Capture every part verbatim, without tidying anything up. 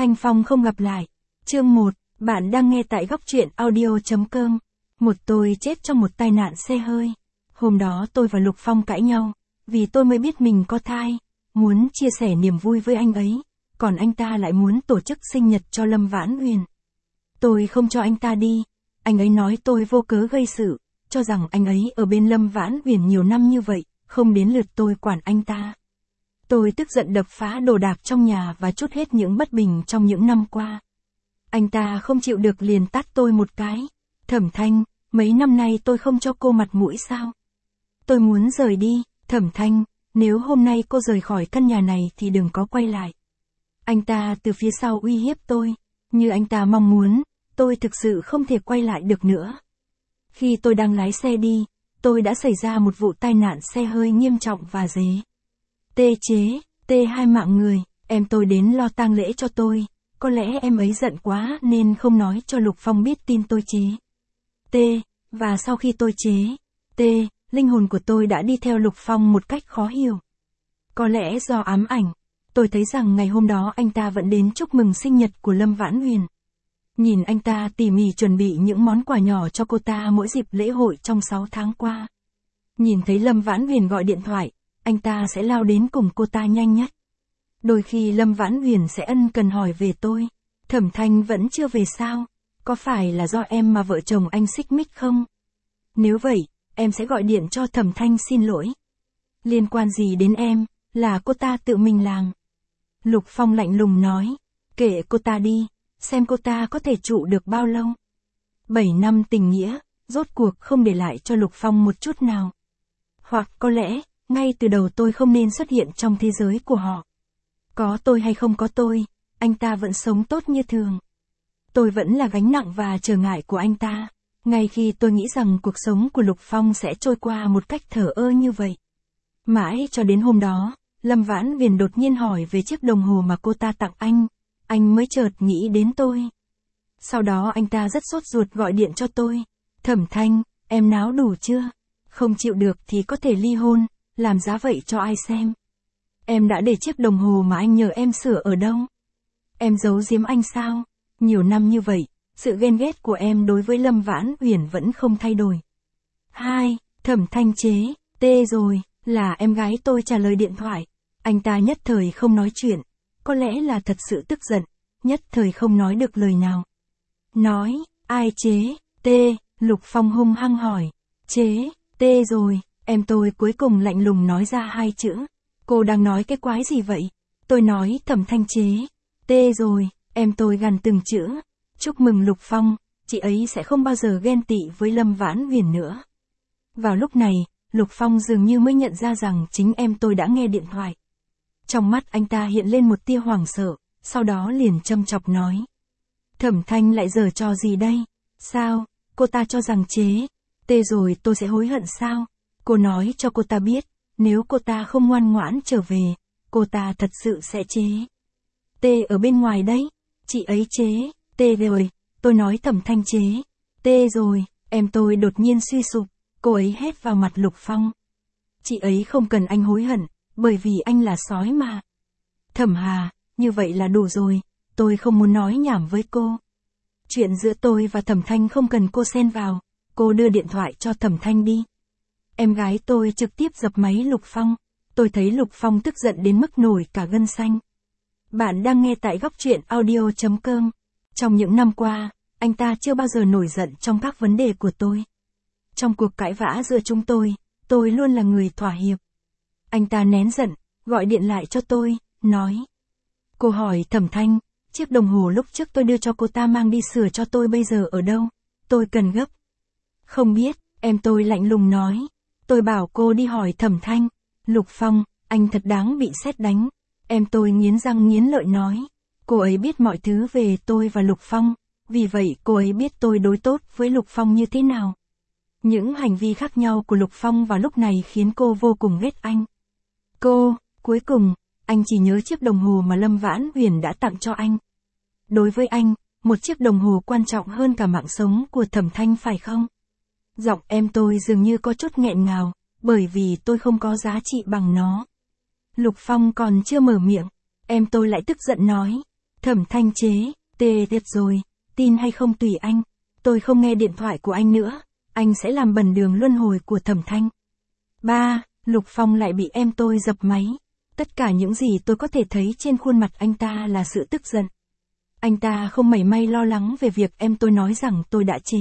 Thanh Phong không gặp lại. Chương một, bạn đang nghe tại góc truyện audio.com. Một tôi chết trong một tai nạn xe hơi. Hôm đó tôi và Lục Phong cãi nhau, vì tôi mới biết mình có thai, muốn chia sẻ niềm vui với anh ấy, còn anh ta lại muốn tổ chức sinh nhật cho Lâm Vãn Uyển. Tôi không cho anh ta đi, anh ấy nói tôi vô cớ gây sự, cho rằng anh ấy ở bên Lâm Vãn Uyển nhiều năm như vậy, không đến lượt tôi quản anh ta. Tôi tức giận đập phá đồ đạc trong nhà và trút hết những bất bình trong những năm qua. Anh ta không chịu được liền tát tôi một cái. Thẩm Thanh, mấy năm nay tôi không cho cô mặt mũi sao? Tôi muốn rời đi, Thẩm Thanh, nếu hôm nay cô rời khỏi căn nhà này thì đừng có quay lại. Anh ta từ phía sau uy hiếp tôi, như anh ta mong muốn, tôi thực sự không thể quay lại được nữa. Khi tôi đang lái xe đi, tôi đã xảy ra một vụ tai nạn xe hơi nghiêm trọng và dế. Tê chế, tê hai mạng người, em tôi đến lo tang lễ cho tôi, có lẽ em ấy giận quá nên không nói cho Lục Phong biết tin tôi chế. Tê, và sau khi tôi chế, tê, linh hồn của tôi đã đi theo Lục Phong một cách khó hiểu. Có lẽ do ám ảnh, tôi thấy rằng ngày hôm đó anh ta vẫn đến chúc mừng sinh nhật của Lâm Vãn Uyển. Nhìn anh ta tỉ mỉ chuẩn bị những món quà nhỏ cho cô ta mỗi dịp lễ hội trong sáu tháng qua. Nhìn thấy Lâm Vãn Uyển gọi điện thoại, anh ta sẽ lao đến cùng cô ta nhanh nhất. Đôi khi Lâm Vãn Uyển sẽ ân cần hỏi về tôi. Thẩm Thanh vẫn chưa về sao? Có phải là do em mà vợ chồng anh xích mích không? Nếu vậy, em sẽ gọi điện cho Thẩm Thanh xin lỗi. Liên quan gì đến em, là cô ta tự mình làm. Lục Phong lạnh lùng nói, kệ cô ta đi, xem cô ta có thể trụ được bao lâu. Bảy năm tình nghĩa, rốt cuộc không để lại cho Lục Phong một chút nào. Hoặc có lẽ, ngay từ đầu tôi không nên xuất hiện trong thế giới của họ. Có tôi hay không có tôi, anh ta vẫn sống tốt như thường. Tôi vẫn là gánh nặng và trở ngại của anh ta, ngay khi tôi nghĩ rằng cuộc sống của Lục Phong sẽ trôi qua một cách thờ ơ như vậy. Mãi cho đến hôm đó, Lâm Vãn Uyển đột nhiên hỏi về chiếc đồng hồ mà cô ta tặng anh, anh mới chợt nghĩ đến tôi. Sau đó anh ta rất sốt ruột gọi điện cho tôi, Thẩm Thanh, em náo đủ chưa? Không chịu được thì có thể ly hôn, làm giá vậy cho ai xem? Em đã để chiếc đồng hồ mà anh nhờ em sửa ở đâu? Em giấu giếm anh sao? Nhiều năm như vậy, sự ghen ghét của em đối với Lâm Vãn Uyển vẫn không thay đổi. Hai, Thẩm Thanh chế, tê rồi, là em gái tôi trả lời điện thoại. Anh ta nhất thời không nói chuyện, có lẽ là thật sự tức giận, nhất thời không nói được lời nào. Nói, ai chế, tê, Lục Phong hung hăng hỏi, chế, tê rồi, em tôi cuối cùng lạnh lùng nói ra hai chữ. Cô đang nói cái quái gì vậy? Tôi nói Thẩm Thanh chế, tê rồi, em tôi gằn từng chữ. Chúc mừng Lục Phong, chị ấy sẽ không bao giờ ghen tị với Lâm Vãn Uyển nữa. Vào lúc này, Lục Phong dường như mới nhận ra rằng chính em tôi đã nghe điện thoại. Trong mắt anh ta hiện lên một tia hoảng sợ, sau đó liền châm chọc nói. Thẩm Thanh lại giở trò gì đây? Sao, cô ta cho rằng chế, tê rồi tôi sẽ hối hận sao? Cô nói cho cô ta biết, nếu cô ta không ngoan ngoãn trở về, cô ta thật sự sẽ chế. Tê ở bên ngoài đấy, chị ấy chế, tê rồi, tôi nói Thẩm Thanh chế, tê rồi, em tôi đột nhiên suy sụp, cô ấy hét vào mặt Lục Phong. Chị ấy không cần anh hối hận, bởi vì anh là sói mà. Thẩm Hà, như vậy là đủ rồi, tôi không muốn nói nhảm với cô. Chuyện giữa tôi và Thẩm Thanh không cần cô xen vào, cô đưa điện thoại cho Thẩm Thanh đi. Em gái tôi trực tiếp dập máy Lục Phong, tôi thấy Lục Phong tức giận đến mức nổi cả gân xanh. Bạn đang nghe tại góc truyện audio.com. Trong những năm qua, anh ta chưa bao giờ nổi giận trong các vấn đề của tôi. Trong cuộc cãi vã giữa chúng tôi, tôi luôn là người thỏa hiệp. Anh ta nén giận, gọi điện lại cho tôi, nói. Cô hỏi Thẩm Thanh, chiếc đồng hồ lúc trước tôi đưa cho cô ta mang đi sửa cho tôi bây giờ ở đâu? Tôi cần gấp. Không biết, em tôi lạnh lùng nói. Tôi bảo cô đi hỏi Thẩm Thanh. Lục Phong, anh thật đáng bị sét đánh. Em tôi nghiến răng nghiến lợi nói. Cô ấy biết mọi thứ về tôi và Lục Phong, vì vậy cô ấy biết tôi đối tốt với Lục Phong như thế nào. Những hành vi khác nhau của Lục Phong vào lúc này khiến cô vô cùng ghét anh. Cô, cuối cùng, anh chỉ nhớ chiếc đồng hồ mà Lâm Vãn Uyển đã tặng cho anh. Đối với anh, một chiếc đồng hồ quan trọng hơn cả mạng sống của Thẩm Thanh phải không? Giọng em tôi dường như có chút nghẹn ngào, bởi vì tôi không có giá trị bằng nó. Lục Phong còn chưa mở miệng, em tôi lại tức giận nói. Thẩm Thanh chế, tê thiệt rồi, tin hay không tùy anh. Tôi không nghe điện thoại của anh nữa, anh sẽ làm bẩn đường luân hồi của Thẩm Thanh. Ba, Lục Phong lại bị em tôi dập máy. Tất cả những gì tôi có thể thấy trên khuôn mặt anh ta là sự tức giận. Anh ta không mảy may lo lắng về việc em tôi nói rằng tôi đã chế.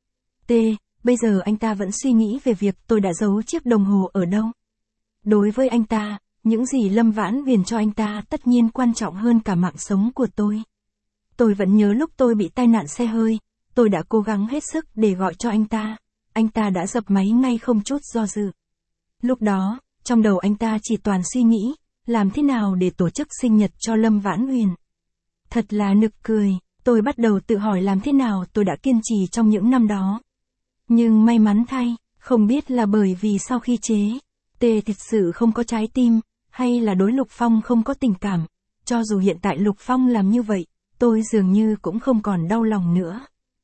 T, bây giờ anh ta vẫn suy nghĩ về việc tôi đã giấu chiếc đồng hồ ở đâu. Đối với anh ta, những gì Lâm Vãn Huyền cho anh ta tất nhiên quan trọng hơn cả mạng sống của tôi. Tôi vẫn nhớ lúc tôi bị tai nạn xe hơi, tôi đã cố gắng hết sức để gọi cho anh ta. Anh ta đã dập máy ngay không chút do dự. Lúc đó, trong đầu anh ta chỉ toàn suy nghĩ, làm thế nào để tổ chức sinh nhật cho Lâm Vãn Huyền. Thật là nực cười, tôi bắt đầu tự hỏi làm thế nào tôi đã kiên trì trong những năm đó. Nhưng may mắn thay, không biết là bởi vì sau khi chế, Tê thực sự không có trái tim, hay là đối Lục Phong không có tình cảm. Cho dù hiện tại Lục Phong làm như vậy, tôi dường như cũng không còn đau lòng nữa.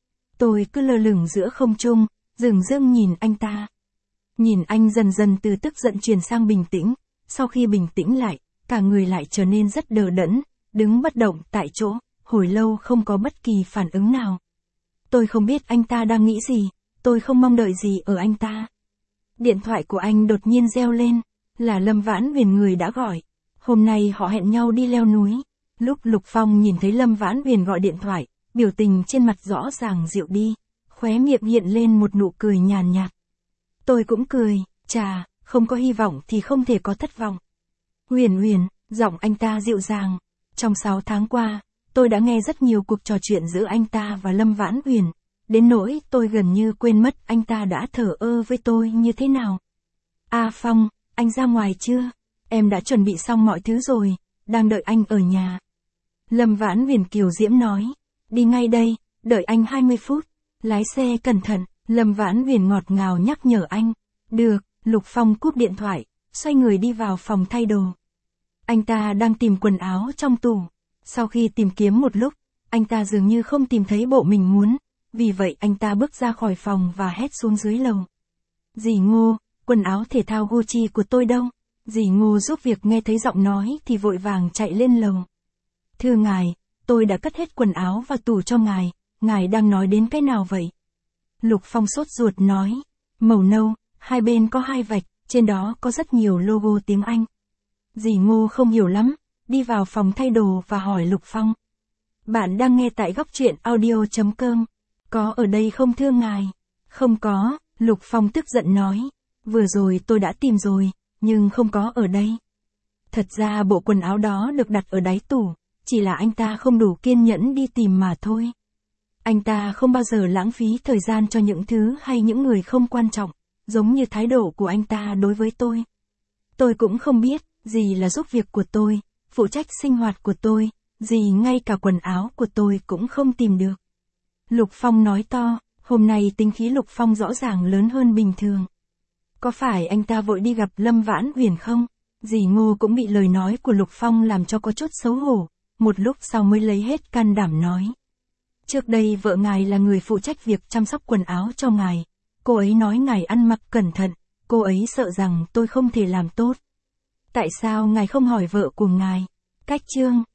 Tôi cứ lơ lửng giữa không trung, dửng dưng nhìn anh ta. Nhìn anh dần dần từ tức giận chuyển sang bình tĩnh, sau khi bình tĩnh lại, cả người lại trở nên rất đờ đẫn, đứng bất động tại chỗ, hồi lâu không có bất kỳ phản ứng nào. Tôi không biết anh ta đang nghĩ gì, tôi không mong đợi gì ở anh ta. Điện thoại của anh đột nhiên reo lên, là Lâm Vãn Huyền người đã gọi. Hôm nay họ hẹn nhau đi leo núi. Lúc Lục Phong nhìn thấy Lâm Vãn Huyền gọi điện thoại, biểu tình trên mặt rõ ràng dịu đi, khóe miệng hiện lên một nụ cười nhàn nhạt. Tôi cũng cười, chà, không có hy vọng thì không thể có thất vọng. Huyền Huyền, giọng anh ta dịu dàng. Trong sáu tháng qua, tôi đã nghe rất nhiều cuộc trò chuyện giữa anh ta và Lâm Vãn Huyền, đến nỗi tôi gần như quên mất anh ta đã thờ ơ với tôi như thế nào. A Phong, anh ra ngoài chưa? Em đã chuẩn bị xong mọi thứ rồi, đang đợi anh ở nhà. Lâm Vãn Huyền kiều diễm nói, đi ngay đây, đợi anh hai mươi phút, lái xe cẩn thận. Lâm Vãn Huyền ngọt ngào nhắc nhở anh. Được, Lục Phong cúp điện thoại, xoay người đi vào phòng thay đồ. Anh ta đang tìm quần áo trong tủ. Sau khi tìm kiếm một lúc, anh ta dường như không tìm thấy bộ mình muốn, vì vậy anh ta bước ra khỏi phòng và hét xuống dưới lầu. Dì Ngô, quần áo thể thao Gucci của tôi đâu? Dì Ngô giúp việc nghe thấy giọng nói thì vội vàng chạy lên lầu. Thưa ngài, tôi đã cất hết quần áo vào tủ cho ngài, ngài đang nói đến cái nào vậy? Lục Phong sốt ruột nói, màu nâu, hai bên có hai vạch, trên đó có rất nhiều logo tiếng Anh. Dì Ngô không hiểu lắm, đi vào phòng thay đồ và hỏi Lục Phong. Bạn đang nghe tại góc truyện audio chấm com. Có ở đây không thưa ngài? Không có, Lục Phong tức giận nói. Vừa rồi tôi đã tìm rồi, nhưng không có ở đây. Thật ra bộ quần áo đó được đặt ở đáy tủ, chỉ là anh ta không đủ kiên nhẫn đi tìm mà thôi. Anh ta không bao giờ lãng phí thời gian cho những thứ hay những người không quan trọng, giống như thái độ của anh ta đối với tôi. Tôi cũng không biết, gì là giúp việc của tôi, phụ trách sinh hoạt của tôi, gì ngay cả quần áo của tôi cũng không tìm được. Lục Phong nói to, hôm nay tính khí Lục Phong rõ ràng lớn hơn bình thường. Có phải anh ta vội đi gặp Lâm Vãn Huyền không? Dì Ngô cũng bị lời nói của Lục Phong làm cho có chút xấu hổ, một lúc sau mới lấy hết can đảm nói. Trước đây vợ ngài là người phụ trách việc chăm sóc quần áo cho ngài, cô ấy nói ngài ăn mặc cẩn thận, cô ấy sợ rằng tôi không thể làm tốt. Tại sao ngài không hỏi vợ của ngài? Cách chương